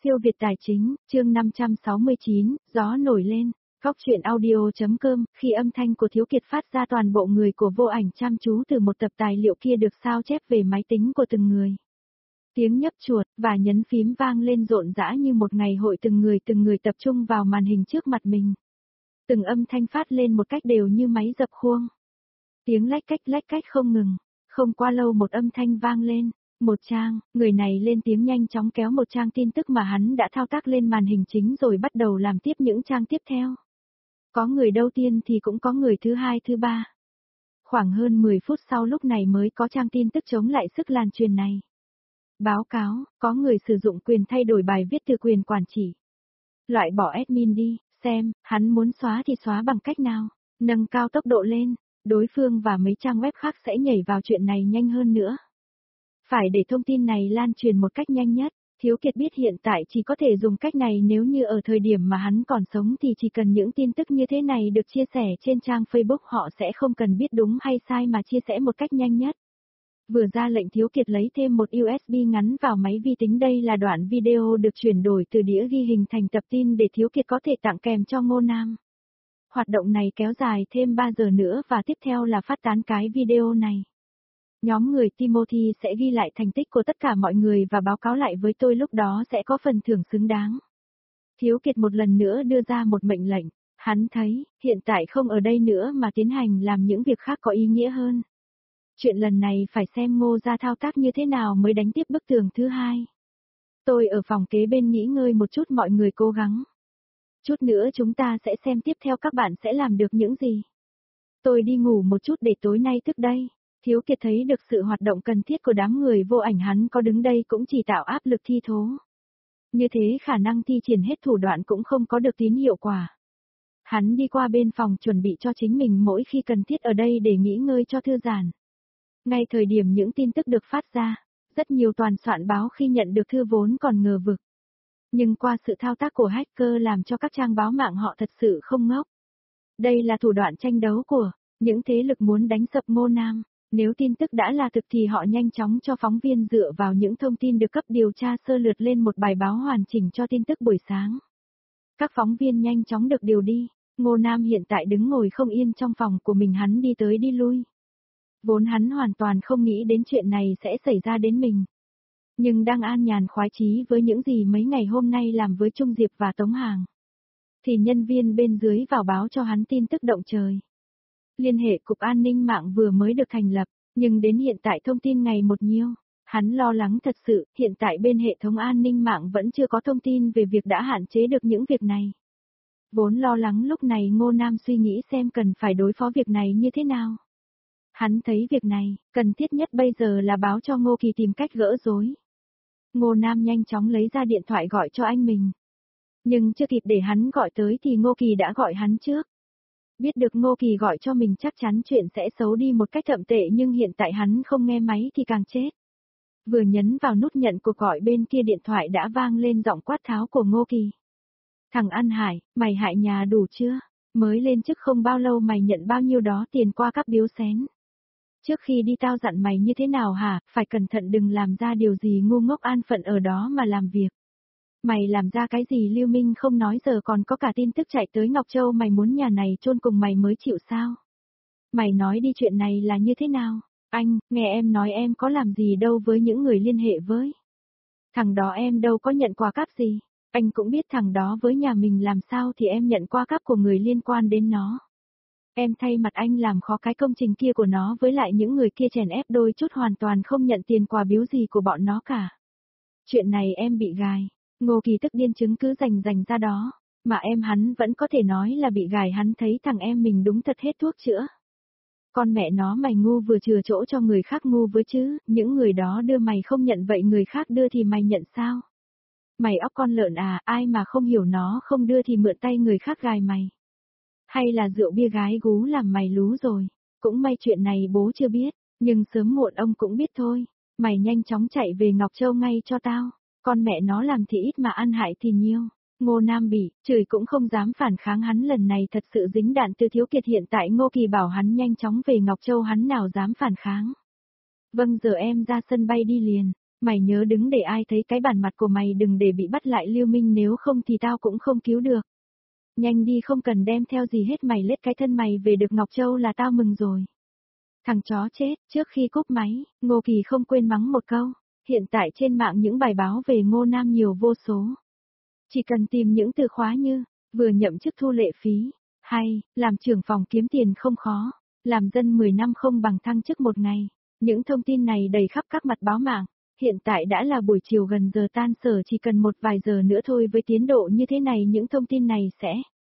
Siêu Việt Tài Chính, chương 569, gió nổi lên. Góc truyện audio.com, khi âm thanh của Thiếu Kiệt phát ra toàn bộ người của Vô Ảnh chăm chú từ một tập tài liệu kia được sao chép về máy tính của từng người. Tiếng nhấp chuột và nhấn phím vang lên rộn rã như một ngày hội, từng người tập trung vào màn hình trước mặt mình. Từng âm thanh phát lên một cách đều như máy dập khuôn. Tiếng lách cách không ngừng. Không qua lâu một âm thanh vang lên. Một trang, người này lên tiếng nhanh chóng kéo một trang tin tức mà hắn đã thao tác lên màn hình chính rồi bắt đầu làm tiếp những trang tiếp theo. Có người đầu tiên thì cũng có người thứ hai thứ ba. Khoảng hơn 10 phút sau lúc này mới có trang tin tức chống lại sức lan truyền này. Báo cáo, có người sử dụng quyền thay đổi bài viết từ quyền quản trị. Loại bỏ admin đi, xem, hắn muốn xóa thì xóa bằng cách nào, nâng cao tốc độ lên, đối phương và mấy trang web khác sẽ nhảy vào chuyện này nhanh hơn nữa. Phải để thông tin này lan truyền một cách nhanh nhất, Thiếu Kiệt biết hiện tại chỉ có thể dùng cách này, nếu như ở thời điểm mà hắn còn sống thì chỉ cần những tin tức như thế này được chia sẻ trên trang Facebook họ sẽ không cần biết đúng hay sai mà chia sẻ một cách nhanh nhất. Vừa ra lệnh Thiếu Kiệt lấy thêm một USB ngắn vào máy vi tính, đây là đoạn video được chuyển đổi từ đĩa ghi hình thành tập tin để Thiếu Kiệt có thể tặng kèm cho Ngô Nam. Hoạt động này kéo dài thêm 3 giờ nữa và tiếp theo là phát tán cái video này. Nhóm người Timothy sẽ ghi lại thành tích của tất cả mọi người và báo cáo lại với tôi, lúc đó sẽ có phần thưởng xứng đáng. Thiếu Kiệt một lần nữa đưa ra một mệnh lệnh, hắn thấy, hiện tại không ở đây nữa mà tiến hành làm những việc khác có ý nghĩa hơn. Chuyện lần này phải xem Ngô gia thao tác như thế nào mới đánh tiếp bức tường thứ hai. Tôi ở phòng kế bên nghỉ ngơi một chút, mọi người cố gắng. Chút nữa chúng ta sẽ xem tiếp theo các bạn sẽ làm được những gì. Tôi đi ngủ một chút để tối nay thức đây. Thiếu Kiệt thấy được sự hoạt động cần thiết của đám người Vô Ảnh, hắn có đứng đây cũng chỉ tạo áp lực thi thố. Như thế khả năng thi triển hết thủ đoạn cũng không có được tín hiệu quả. Hắn đi qua bên phòng chuẩn bị cho chính mình mỗi khi cần thiết ở đây để nghỉ ngơi cho thư giãn. Ngay thời điểm những tin tức được phát ra, rất nhiều toàn soạn báo khi nhận được thư vốn còn ngờ vực. Nhưng qua sự thao tác của hacker làm cho các trang báo mạng họ thật sự không ngốc. Đây là thủ đoạn tranh đấu của những thế lực muốn đánh sập Ngô Nam. Nếu tin tức đã là thực thì họ nhanh chóng cho phóng viên dựa vào những thông tin được cấp điều tra sơ lược lên một bài báo hoàn chỉnh cho tin tức buổi sáng. Các phóng viên nhanh chóng được điều đi. Ngô Nam hiện tại đứng ngồi không yên trong phòng của mình, hắn đi tới đi lui. Vốn hắn hoàn toàn không nghĩ đến chuyện này sẽ xảy ra đến mình. Nhưng đang an nhàn khoái chí với những gì mấy ngày hôm nay làm với Trung Diệp và Tống Hàng, thì nhân viên bên dưới vào báo cho hắn tin tức động trời. Liên hệ Cục An ninh mạng vừa mới được thành lập, nhưng đến hiện tại thông tin ngày một nhiều. Hắn lo lắng thật sự, hiện tại bên hệ thống an ninh mạng vẫn chưa có thông tin về việc đã hạn chế được những việc này. Vốn lo lắng lúc này Ngô Nam suy nghĩ xem cần phải đối phó việc này như thế nào. Hắn thấy việc này, cần thiết nhất bây giờ là báo cho Ngô Kỳ tìm cách gỡ rối. Ngô Nam nhanh chóng lấy ra điện thoại gọi cho anh mình. Nhưng chưa kịp để hắn gọi tới thì Ngô Kỳ đã gọi hắn trước. Biết được Ngô Kỳ gọi cho mình chắc chắn chuyện sẽ xấu đi một cách thậm tệ, nhưng hiện tại hắn không nghe máy thì càng chết. Vừa nhấn vào nút nhận cuộc gọi, bên kia điện thoại đã vang lên giọng quát tháo của Ngô Kỳ. Thằng An Hải, mày hại nhà đủ chưa? Mới lên chức không bao lâu mày nhận bao nhiêu đó tiền qua các biếu xén. Trước khi đi tao dặn mày như thế nào hả? Phải cẩn thận đừng làm ra điều gì ngu ngốc, an phận ở đó mà làm việc. Mày làm ra cái gì lưu minh không nói, giờ còn có cả tin tức chạy tới Ngọc Châu, mày muốn nhà này chôn cùng mày mới chịu sao? Mày nói đi, chuyện này là như thế nào? Anh, nghe em nói em có làm gì đâu với những người liên hệ với. Thằng đó em đâu có nhận quà cáp gì. Anh cũng biết thằng đó với nhà mình làm sao thì em nhận quà cáp của người liên quan đến nó. Em thay mặt anh làm khó cái công trình kia của nó, với lại những người kia chèn ép đôi chút, hoàn toàn không nhận tiền quà biếu gì của bọn nó cả. Chuyện này em bị gài. Ngô Kỳ tức điên, chứng cứ rành ra đó, mà em hắn vẫn có thể nói là bị gài. Hắn thấy thằng em mình đúng thật hết thuốc chữa. Con mẹ nó, mày ngu vừa chừa chỗ cho người khác ngu với chứ, những người đó đưa mày không nhận, vậy người khác đưa thì mày nhận sao? Mày óc con lợn à, ai mà không hiểu nó không đưa thì mượn tay người khác gài mày. Hay là rượu bia gái gú làm mày lú rồi? Cũng may chuyện này bố chưa biết, nhưng sớm muộn ông cũng biết thôi. Mày nhanh chóng chạy về Ngọc Châu ngay cho tao. Con mẹ nó làm thì ít mà ăn hại thì nhiều. Ngô Nam bị chửi cũng không dám phản kháng, hắn lần này thật sự dính đạn từ Thiếu Kiệt. Hiện tại Ngô Kỳ bảo hắn nhanh chóng về Ngọc Châu, hắn nào dám phản kháng. Vâng, giờ em ra sân bay đi liền. Mày nhớ đứng để ai thấy cái bản mặt của mày, đừng để bị bắt lại Lưu Minh, nếu không thì tao cũng không cứu được. Nhanh đi, không cần đem theo gì hết, mày lết cái thân mày về được Ngọc Châu là tao mừng rồi. Thằng chó chết. Trước khi cúp máy, Ngô Kỳ không quên mắng một câu. Hiện tại trên mạng những bài báo về Ngô Nam nhiều vô số. Chỉ cần tìm những từ khóa như, vừa nhậm chức thu lệ phí, hay, làm trưởng phòng kiếm tiền không khó, làm dân 10 năm không bằng thăng chức một ngày. Những thông tin này đầy khắp các mặt báo mạng. Hiện tại đã là buổi chiều gần giờ tan sở, chỉ cần một vài giờ nữa thôi, với tiến độ như thế này những thông tin này sẽ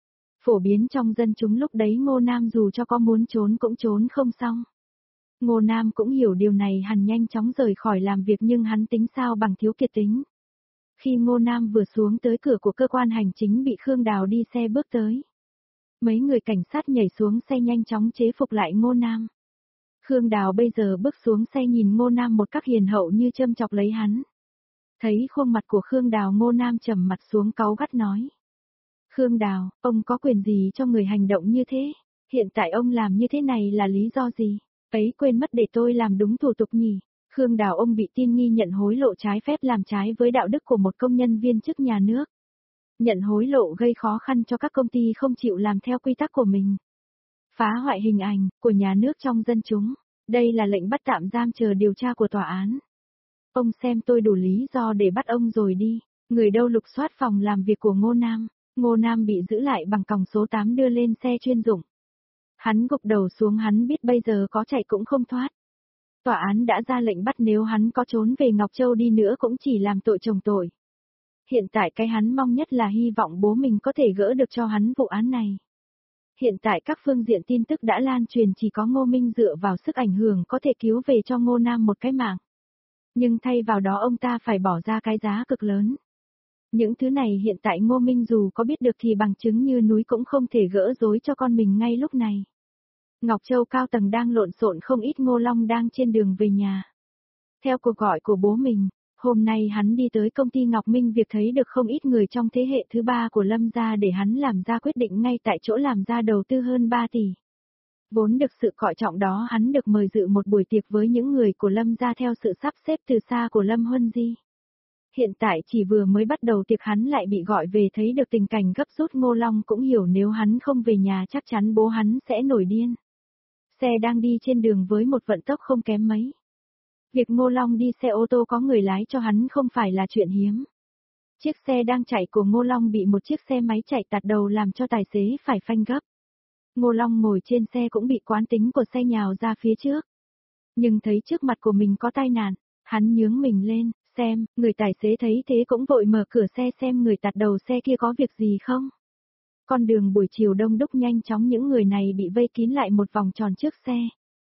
phổ biến trong dân chúng, lúc đấy Ngô Nam dù cho có muốn trốn cũng trốn không xong. Ngô Nam cũng hiểu điều này, hắn nhanh chóng rời khỏi làm việc, nhưng hắn tính sao bằng thiếu kiệt tính. Khi Ngô Nam vừa xuống tới cửa của cơ quan hành chính bị Khương Đào đi xe bước tới. Mấy người cảnh sát nhảy xuống xe nhanh chóng chế phục lại Ngô Nam. Khương Đào bây giờ bước xuống xe nhìn Ngô Nam một cách hiền hậu như châm chọc lấy hắn. Thấy khuôn mặt của Khương Đào, Ngô Nam trầm mặt xuống cáu gắt nói. Khương Đào, ông có quyền gì cho người hành động như thế? Hiện tại ông làm như thế này là lý do gì? Ấy, quên mất để tôi làm đúng thủ tục nhỉ? Khương Đào, ông bị tin nghi nhận hối lộ trái phép, làm trái với đạo đức của một công nhân viên chức nhà nước. Nhận hối lộ gây khó khăn cho các công ty không chịu làm theo quy tắc của mình. Phá hoại hình ảnh của nhà nước trong dân chúng. Đây là lệnh bắt tạm giam chờ điều tra của tòa án. Ông xem tôi đủ lý do để bắt ông rồi đi. Người đâu lục soát phòng làm việc của Ngô Nam. Ngô Nam bị giữ lại bằng còng số 8 đưa lên xe chuyên dụng. Hắn gục đầu xuống, hắn biết bây giờ có chạy cũng không thoát. Tòa án đã ra lệnh bắt, nếu hắn có trốn về Ngọc Châu đi nữa cũng chỉ làm tội chồng tội. Hiện tại cái hắn mong nhất là hy vọng bố mình có thể gỡ được cho hắn vụ án này. Hiện tại các phương diện tin tức đã lan truyền, chỉ có Ngô Minh dựa vào sức ảnh hưởng có thể cứu về cho Ngô Nam một cái mạng. Nhưng thay vào đó ông ta phải bỏ ra cái giá cực lớn. Những thứ này hiện tại Ngô Minh dù có biết được thì bằng chứng như núi cũng không thể gỡ rối cho con mình ngay lúc này. Ngọc Châu cao tầng đang lộn xộn không ít, Ngô Long đang trên đường về nhà. Theo cuộc gọi của bố mình, hôm nay hắn đi tới công ty Ngọc Minh Việc, thấy được không ít người trong thế hệ thứ ba của Lâm gia để hắn làm ra quyết định ngay tại chỗ, làm ra đầu tư hơn 3 tỷ. Vốn được sự coi trọng đó, hắn được mời dự một buổi tiệc với những người của Lâm gia theo sự sắp xếp từ xa của Lâm Huân Di. Hiện tại chỉ vừa mới bắt đầu tiệc hắn lại bị gọi về, thấy được tình cảnh gấp rút, Ngô Long cũng hiểu nếu hắn không về nhà chắc chắn bố hắn sẽ nổi điên. Xe đang đi trên đường với một vận tốc không kém mấy. Việc Ngô Long đi xe ô tô có người lái cho hắn không phải là chuyện hiếm. Chiếc xe đang chạy của Ngô Long bị một chiếc xe máy chạy tạt đầu làm cho tài xế phải phanh gấp. Ngô Long ngồi trên xe cũng bị quán tính của xe nhào ra phía trước. Nhưng thấy trước mặt của mình có tai nạn, hắn nhướng mình lên, xem, người tài xế thấy thế cũng vội mở cửa xe xem người tạt đầu xe kia có việc gì không. Con đường buổi chiều đông đúc, nhanh chóng những người này bị vây kín lại một vòng tròn trước xe.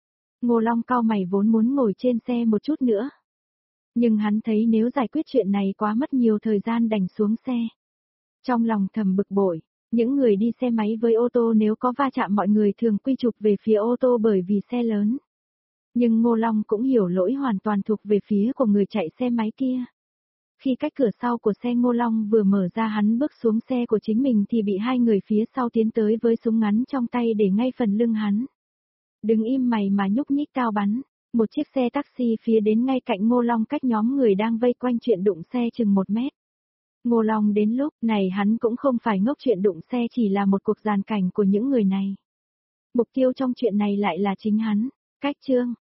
Ngô Long cau mày, vốn muốn ngồi trên xe một chút nữa. Nhưng hắn thấy nếu giải quyết chuyện này quá mất nhiều thời gian, đành xuống xe. Trong lòng thầm bực bội, những người đi xe máy với ô tô nếu có va chạm mọi người thường quy chụp về phía ô tô bởi vì xe lớn. Nhưng Ngô Long cũng hiểu lỗi hoàn toàn thuộc về phía của người chạy xe máy kia. Khi cách cửa sau của xe Ngô Long vừa mở ra, hắn bước xuống xe của chính mình thì bị hai người phía sau tiến tới với súng ngắn trong tay để ngay phần lưng hắn. Đừng im mày mà nhúc nhích, tao bắn. Một chiếc xe taxi phía đến ngay cạnh Ngô Long, cách nhóm người đang vây quanh chuyện đụng xe chừng 1 mét. Ngô Long đến lúc này hắn cũng không phải ngốc, chuyện đụng xe chỉ là một cuộc giàn cảnh của những người này. Mục tiêu trong chuyện này lại là chính hắn. Cách chương